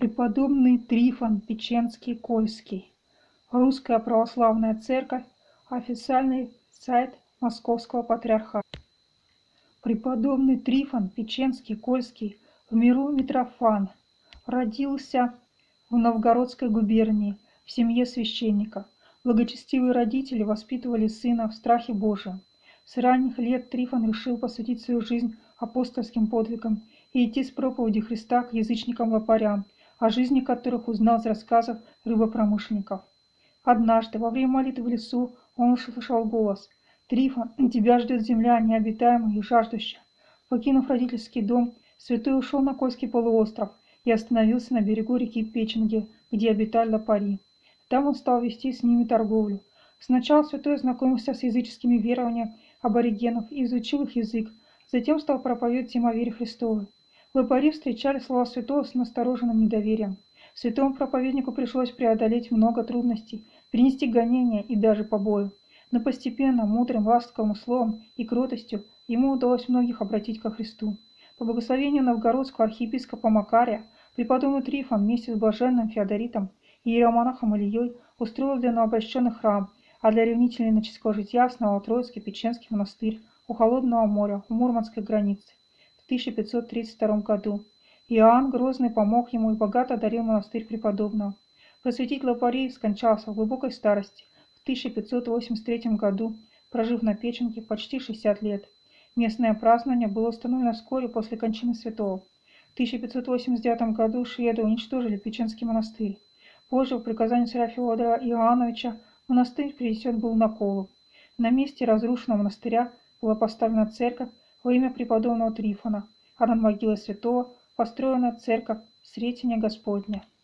Преподобный Трифон Печенский-Кольский. Русская православная церковь. Официальный сайт Московского патриархата. Преподобный Трифон Печенский-Кольский, в миру Митрофан, родился в Новгородской губернии в семье священника. Благочестивые родители воспитывали сына в страхе Божием. С ранних лет Трифон решил посвятить свою жизнь апостольским подвигам и идти с проповеди Христа к язычникам-лопарям, о жизни которых узнал из рассказов рыбопромышленников. Однажды, во время молитвы в лесу, он услышал голос: «Трифон, тебя ждет земля необитаемая и жаждущая». Покинув родительский дом, святой ушел на Кольский полуостров и остановился на берегу реки Печенги, где обитали лопари. Там он стал вести с ними торговлю. Сначала святой ознакомился с языческими верованиями аборигенов и изучил их язык, затем стал проповедовать им о вере Христовой. Лопари встречали слова святого с настороженным недоверием. Святому проповеднику пришлось преодолеть много трудностей, перенести гонения и даже побои. Но постепенно, мудрым, ласковым словом и кротостью ему удалось многих обратить ко Христу. По благословению новгородского архиепископа Макария, преподобный Трифон вместе с блаженным Феодоритом и иеромонахом Ильей устроил для новообращенных храм, а для ревнителей иноческого жития основал Троицкий Печенский монастырь у Холодного моря, у Мурманской границы в 1532 году. Иоанн Грозный помог ему и богато одарил монастырь преподобного. Просветитель лопарей скончался в глубокой старости в 1583 году, прожив на Печенге почти 60 лет. Местное празднование было установлено вскоре после кончины святого. В 1589 году шведы уничтожили Печенский монастырь. Позже, по приказанию царя Феодора Иоанновича, монастырь перенесен был на Колу. На месте разрушенного монастыря была поставлена церковь во имя преподобного Трифона, а над могилой святого построена церковь Сретения Господня.